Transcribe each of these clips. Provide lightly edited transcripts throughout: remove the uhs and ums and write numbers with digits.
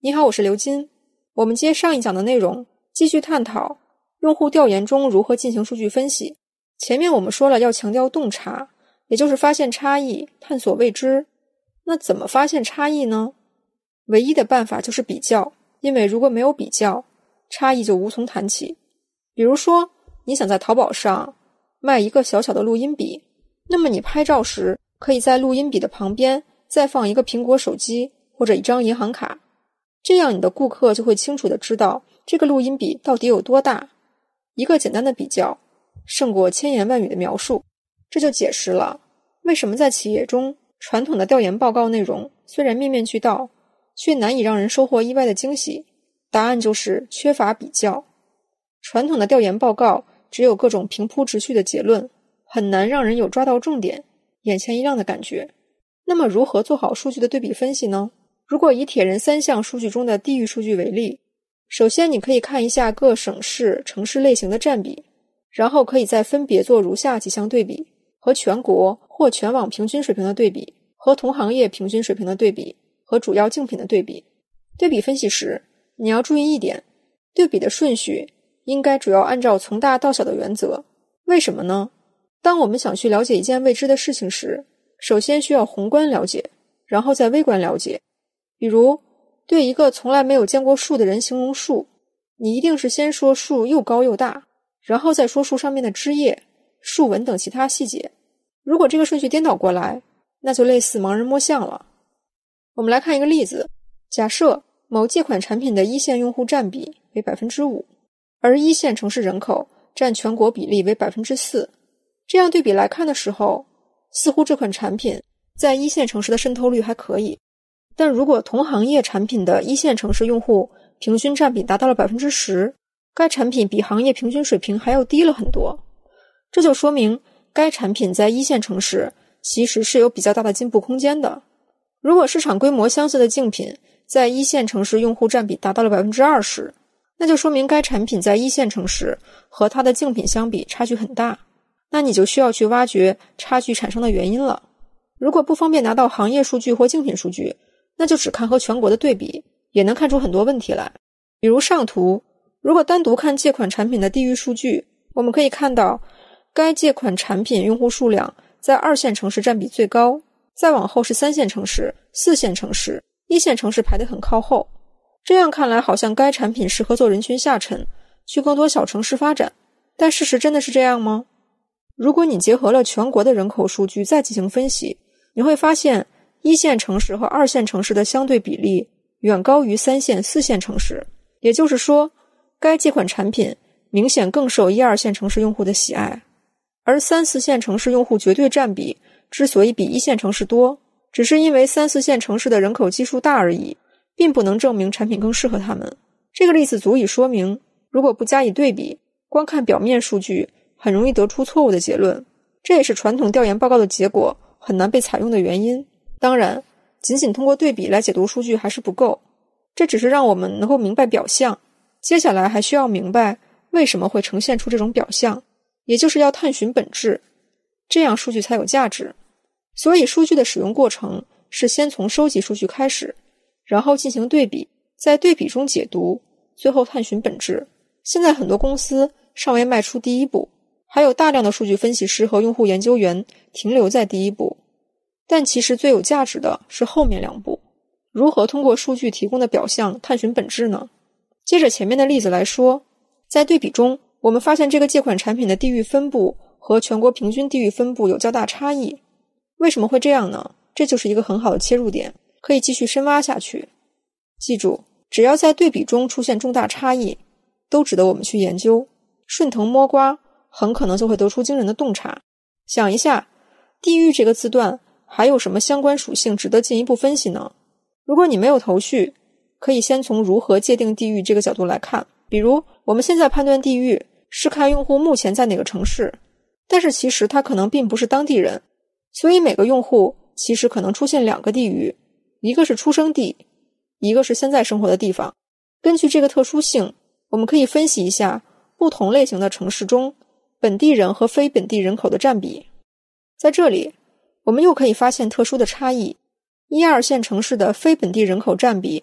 你好，我是刘金。我们接上一讲的内容，继续探讨用户调研中如何进行数据分析。前面我们说了要强调洞察，也就是发现差异，探索未知。那怎么发现差异呢？唯一的办法就是比较，因为如果没有比较，差异就无从谈起。比如说，你想在淘宝上卖一个小小的录音笔，那么你拍照时可以在录音笔的旁边再放一个苹果手机或者一张银行卡，这样你的顾客就会清楚地知道这个录音笔到底有多大。一个简单的比较胜过千言万语的描述，这就解释了为什么在企业中传统的调研报告内容虽然面面俱到，却难以让人收获意外的惊喜。答案就是缺乏比较。传统的调研报告只有各种平铺直叙的结论，很难让人有抓到重点、眼前一亮的感觉。那么如何做好数据的对比分析呢？如果以铁人三项数据中的地域数据为例，首先你可以看一下各省市、城市类型的占比，然后可以再分别做如下几项对比：和全国或全网平均水平的对比，和同行业平均水平的对比，和主要竞品的对比。对比分析时，你要注意一点，对比的顺序应该主要按照从大到小的原则。为什么呢？当我们想去了解一件未知的事情时，首先需要宏观了解，然后再微观了解。比如，对一个从来没有见过树的人形容树，你一定是先说树又高又大，然后再说树上面的枝叶、树纹等其他细节。如果这个顺序颠倒过来，那就类似盲人摸象了。我们来看一个例子，假设某借款产品的一线用户占比为 5%， 而一线城市人口占全国比例为 4%。 这样对比来看的时候，似乎这款产品在一线城市的渗透率还可以，但如果同行业产品的一线城市用户平均占比达到了 10%， 该产品比行业平均水平还要低了很多。这就说明该产品在一线城市其实是有比较大的进步空间的。如果市场规模相似的竞品在一线城市用户占比达到了 20%， 那就说明该产品在一线城市和它的竞品相比差距很大，那你就需要去挖掘差距产生的原因了。如果不方便拿到行业数据或竞品数据，那就只看和全国的对比，也能看出很多问题来。比如上图，如果单独看借款产品的地域数据，我们可以看到该借款产品用户数量在2线城市占比最高，再往后是3线城市、4线城市，1线城市排得很靠后。这样看来好像该产品适合做人群下沉，去更多小城市发展，但事实真的是这样吗？如果你结合了全国的人口数据再进行分析，你会发现1线城市和2线城市的相对比例远高于3线、4线城市，也就是说，该借款产品明显更受1、2线城市用户的喜爱。而3、4线城市用户绝对占比之所以比1线城市多，只是因为3、4线城市的人口基数大而已，并不能证明产品更适合他们。这个例子足以说明，如果不加以对比，光看表面数据很容易得出错误的结论，这也是传统调研报告的结果很难被采用的原因。当然，仅仅通过对比来解读数据还是不够，这只是让我们能够明白表象，接下来还需要明白为什么会呈现出这种表象，也就是要探寻本质，这样数据才有价值。所以数据的使用过程是先从收集数据开始，然后进行对比，在对比中解读，最后探寻本质。现在很多公司尚未迈出第一步，还有大量的数据分析师和用户研究员停留在第一步，但其实最有价值的是后面2步。如何通过数据提供的表象探寻本质呢？接着前面的例子来说，在对比中，我们发现这个借款产品的地域分布和全国平均地域分布有较大差异。为什么会这样呢？这就是一个很好的切入点，可以继续深挖下去。记住，只要在对比中出现重大差异，都值得我们去研究。顺藤摸瓜，很可能就会得出惊人的洞察。想一下，地域这个字段还有什么相关属性值得进一步分析呢？如果你没有头绪，可以先从如何界定地域这个角度来看。比如，我们现在判断地域是看用户目前在哪个城市，但是其实他可能并不是当地人，所以每个用户其实可能出现2个地域，一个是出生地，一个是现在生活的地方。根据这个特殊性，我们可以分析一下不同类型的城市中本地人和非本地人口的占比。在这里，我们又可以发现特殊的差异。1、2线城市的非本地人口占比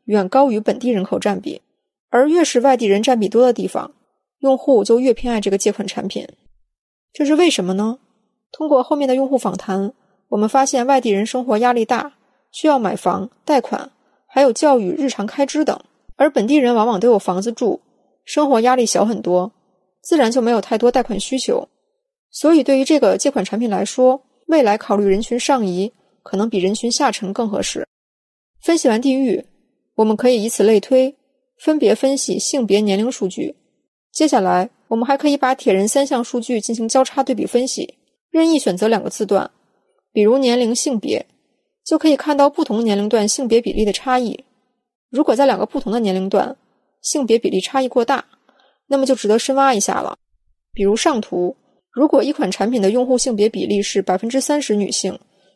远高于本地人口占比，而越是外地人占比多的地方，用户就越偏爱这个借款产品。这是为什么呢？通过后面的用户访谈，我们发现外地人生活压力大，需要买房、贷款，还有教育、日常开支等，而本地人往往都有房子住，生活压力小很多，自然就没有太多贷款需求。所以对于这个借款产品来说，未来考虑人群上移，可能比人群下沉更合适。分析完地域，我们可以以此类推，分别分析性别、年龄数据。接下来，我们还可以把铁人3项数据进行交叉对比分析，任意选择2个字段，比如年龄、性别，就可以看到不同年龄段性别比例的差异。如果在2个不同的年龄段，性别比例差异过大，那么就值得深挖一下了。比如上图，如果一款产品的用户性别比例是 30% 女性，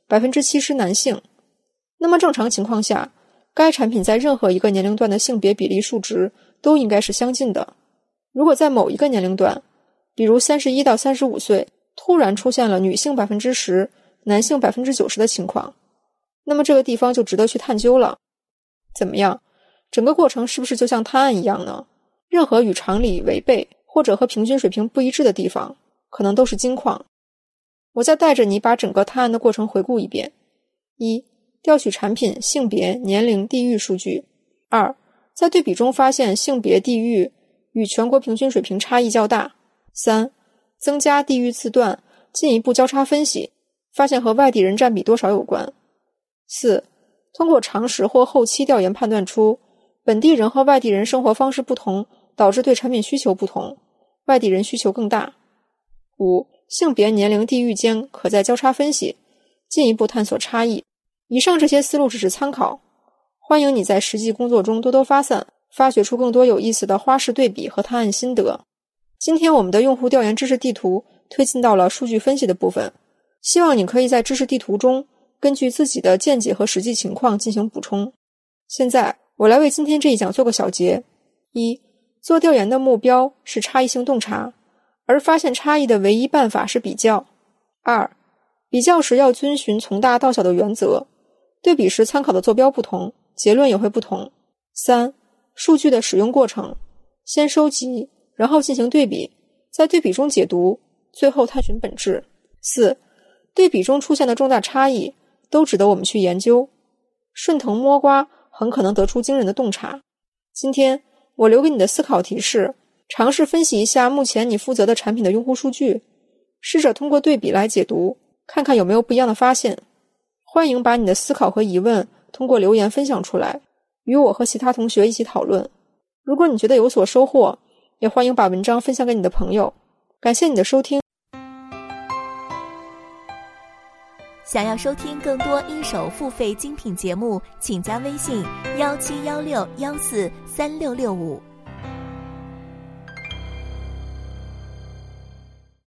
70% 男性，那么正常情况下，该产品在任何一个年龄段的性别比例数值都应该是相近的。如果在某一个年龄段，比如31到35岁，突然出现了女性 10%、男性 90% 的情况，那么这个地方就值得去探究了。怎么样？整个过程是不是就像探案一样呢？任何与常理违背或者和平均水平不一致的地方，可能都是金矿。我再带着你把整个探案的过程回顾一遍。1. 调取产品、性别、年龄、地域数据。2. 在对比中发现性别、地域与全国平均水平差异较大。3. 增加地域字段，进一步交叉分析，发现和外地人占比多少有关。4. 通过常识或后期调研判断出，本地人和外地人生活方式不同，导致对产品需求不同，外地人需求更大。5. 性别、年龄、地域间可再交叉分析，进一步探索差异。以上这些思路只是参考，欢迎你在实际工作中多多发散，发掘出更多有意思的花式对比和探案心得。今天我们的用户调研知识地图推进到了数据分析的部分，希望你可以在知识地图中根据自己的见解和实际情况进行补充。现在我来为今天这一讲做个小结。1. 做调研的目标是差异性洞察，而发现差异的唯一办法是比较。2. 比较时要遵循从大到小的原则，对比时参考的坐标不同，结论也会不同。3. 数据的使用过程，先收集，然后进行对比，在对比中解读，最后探寻本质。4. 对比中出现的重大差异都值得我们去研究，顺藤摸瓜很可能得出惊人的洞察。今天我留给你的思考题是，尝试分析一下目前你负责的产品的用户数据，试着通过对比来解读，看看有没有不一样的发现。欢迎把你的思考和疑问通过留言分享出来，与我和其他同学一起讨论。如果你觉得有所收获，也欢迎把文章分享给你的朋友。感谢你的收听。 想要收听更多一手付费精品节目，请加微信1716143665。